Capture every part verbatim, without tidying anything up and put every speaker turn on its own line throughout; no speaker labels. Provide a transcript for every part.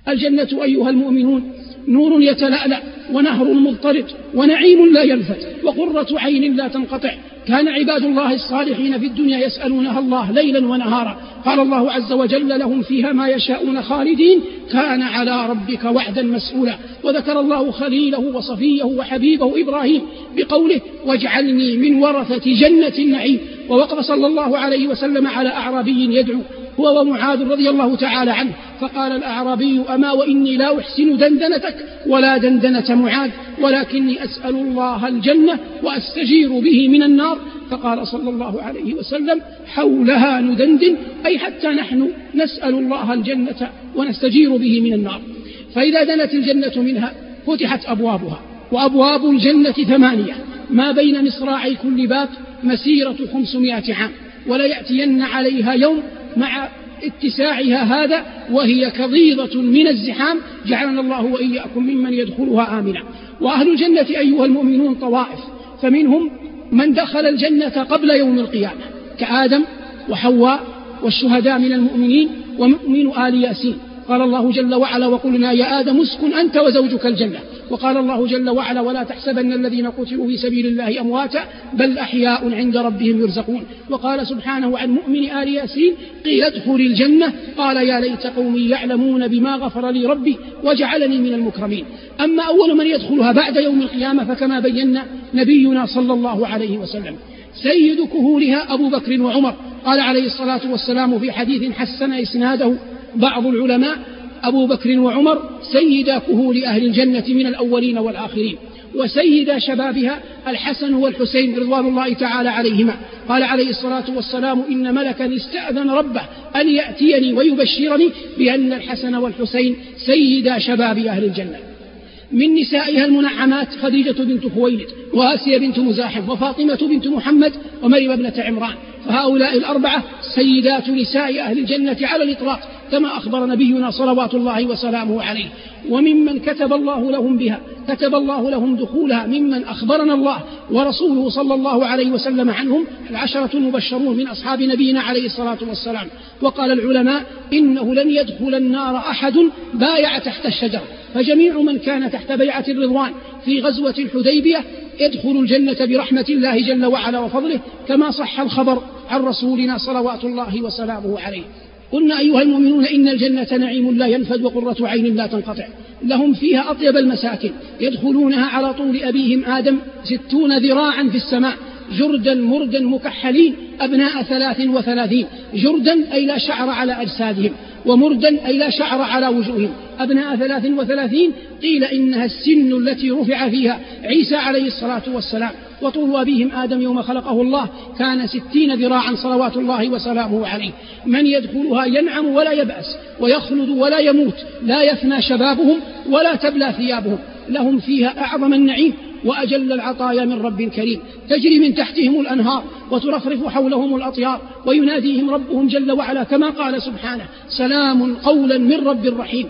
الجنة أيها المؤمنون نور يتلألأ ونهر مضطرد ونعيم لا ينفد وقرة عين لا تنقطع. كان عباد الله الصالحين في الدنيا يسألونها الله ليلا ونهارا. قال الله عز وجل لهم فيها ما يشاءون خالدين كان على ربك وعدا مسئولا. وذكر الله خليله وصفيه وحبيبه إبراهيم بقوله واجعلني من ورثة جنة النعيم. ووقف صلى الله عليه وسلم على أعرابي يدعو هو ومعاذ رضي الله تعالى عنه، فقال الأعرابي أما وإني لا أحسن دندنتك ولا دندنة معاذ ولكني أسأل الله الجنة وأستجير به من النار. فقال صلى الله عليه وسلم حولها ندندن، أي حتى نحن نسأل الله الجنة ونستجير به من النار. فإذا دنت الجنة منها فتحت أبوابها، وأبواب الجنة ثمانية ما بين مصراعي كل باب مسيرة خمسمائة عام، ولا يأتين عليها يوم مع اتساعها هذا وهي كضيضة من الزحام، جعلنا الله وإياكم ممن يدخلها آمنا. وأهل الجنة أيها المؤمنون طوائف، فمنهم من دخل الجنة قبل يوم القيامة كآدم وحواء والشهداء من المؤمنين ومؤمن آل ياسين. قال الله جل وعلا وقلنا يا آدم اسكن أنت وزوجك الجنة. وقال الله جل وعلا ولا تحسبن الذين قتلوا في سبيل الله أمواتا بل أحياء عند ربهم يرزقون. وقال سبحانه عن مؤمن آل ياسين قيل ادخل الجنة قال يا ليت قومي يعلمون بما غفر لي ربي وجعلني من المكرمين. أما أول من يدخلها بعد يوم القيامة فكما بينا نبينا صلى الله عليه وسلم سيد كهولها أبو بكر وعمر. قال عليه الصلاة والسلام في حديث حسن إسناده بعض العلماء أبو بكر وعمر سيدا كهول أهل الجنة من الأولين والآخرين، وسيدا شبابها الحسن والحسين رضوان الله تعالى عليهما. قال عليه الصلاة والسلام إن ملكا استأذن ربه أن يأتيني ويبشرني بأن الحسن والحسين سيدا شباب أهل الجنة. من نسائها المنعمات خديجة بنت خويلد وآسيا بنت مزاحم وفاطمة بنت محمد ومريم ابنة عمران، فهؤلاء الأربعة سيدات نساء أهل الجنة على الإطلاق كما أخبر نبينا صلوات الله وسلامه عليه. وممن كتب الله لهم بها كتب الله لهم دخولها ممن أخبرنا الله ورسوله صلى الله عليه وسلم عنهم العشرة المبشرون من أصحاب نبينا عليه الصلاة والسلام. وقال العلماء إنه لن يدخل النار أحد بايع تحت الشجر، فجميع من كان تحت بيعة الرضوان في غزوة الحديبية يدخل الجنة برحمة الله جل وعلا وفضله كما صح الخبر عن رسولنا صلوات الله وسلامه عليه. قلنا أيها المؤمنون إن الجنة نعيم لا ينفد وقرة عين لا تنقطع، لهم فيها أطيب المساكن يدخلونها على طول أبيهم آدم ستون ذراعا في السماء جردا مردا مكحلين أبناء ثلاث وثلاثين. جردا أي لا شعر على أجسادهم، ومردا أي لا شعر على وجوههم. أبناء ثلاث وثلاثين قيل إنها السن التي رفع فيها عيسى عليه الصلاة والسلام. وطول أبيهم آدم يوم خلقه الله كان ستين ذراعا صلوات الله وسلامه عليه. من يدخلها ينعم ولا يبأس ويخلد ولا يموت، لا يفنى شبابهم ولا تبلى ثيابهم. لهم فيها أعظم النعيم وأجل العطايا من رب كريم، تجري من تحتهم الأنهار وترفرف حولهم الأطيار، ويناديهم ربهم جل وعلا كما قال سبحانه سلام قولا من رب رحيم.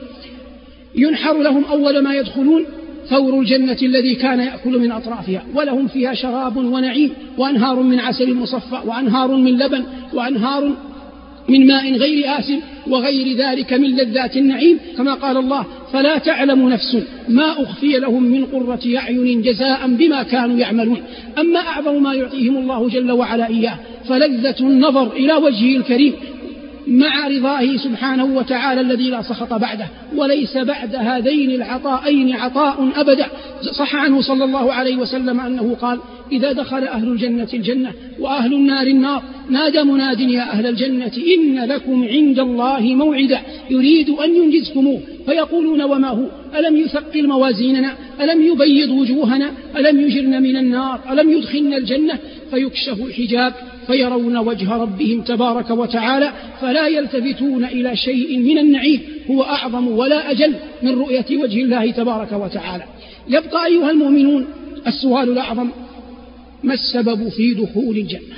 ينحر لهم أول ما يدخلون ثور الجنة الذي كان يأكل من أطرافها، ولهم فيها شراب ونعيم وأنهار من عسل مصفى وأنهار من لبن وأنهار من ماء غير آسن وغير ذلك من لذات النعيم، كما قال الله فلا تعلم نفس ما أخفي لهم من قرة أعين جزاء بما كانوا يعملون. أما أعظم ما يعطيهم الله جل وعلا إياه فلذة النظر إلى وجهه الكريم مع رضاه سبحانه وتعالى الذي لا سخط بعده، وليس بعد هذين العطاءين عطاء أبدا. صح عنه صلى الله عليه وسلم أنه قال إذا دخل أهل الجنة الجنة وأهل النار النار نادى مناد يا أهل الجنة إن لكم عند الله موعدا يريد أن ينجزكموه، فيقولون وما هو؟ ألم يثقل موازيننا؟ ألم يبيض وجوهنا؟ ألم يجرن من النار؟ ألم يدخلنا الجنة؟ فيكشف الحجاب فيرون وجه ربهم تبارك وتعالى فلا يلتفتون إلى شيء من النعيم هو أعظم ولا أجل من رؤية وجه الله تبارك وتعالى. يبقى أيها المؤمنون السؤال الأعظم ما السبب في دخول الجنة؟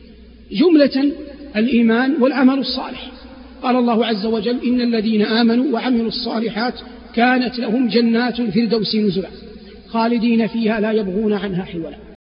جملة الإيمان والعمل الصالح. قال الله عز وجل إن الذين آمنوا وعملوا الصالحات كانت لهم جنات الفردوس نزلا خالدين فيها لا يبغون عنها حولا.